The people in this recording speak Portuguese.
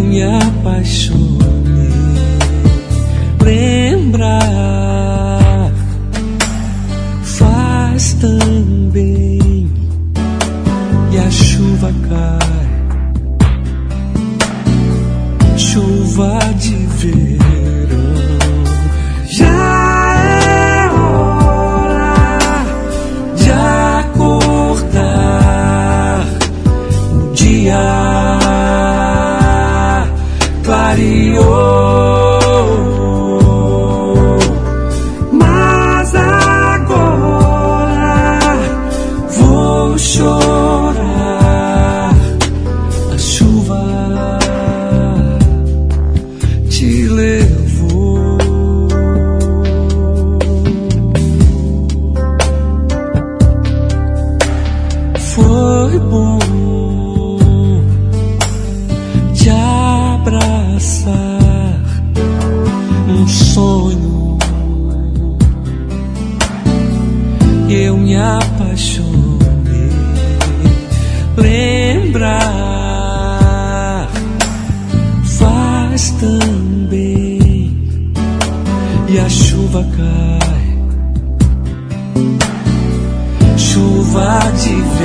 me apaixonei. Lembrar faz também, e a chuva cai, chuva de verão. Já é hora de acordar, o dia clareou, mas agora vou chorar. A chuva te levou. Foi bom te abraçar, um sonho. Eu me apaixonei. Lembrar faz também, e a chuva cai, chuva de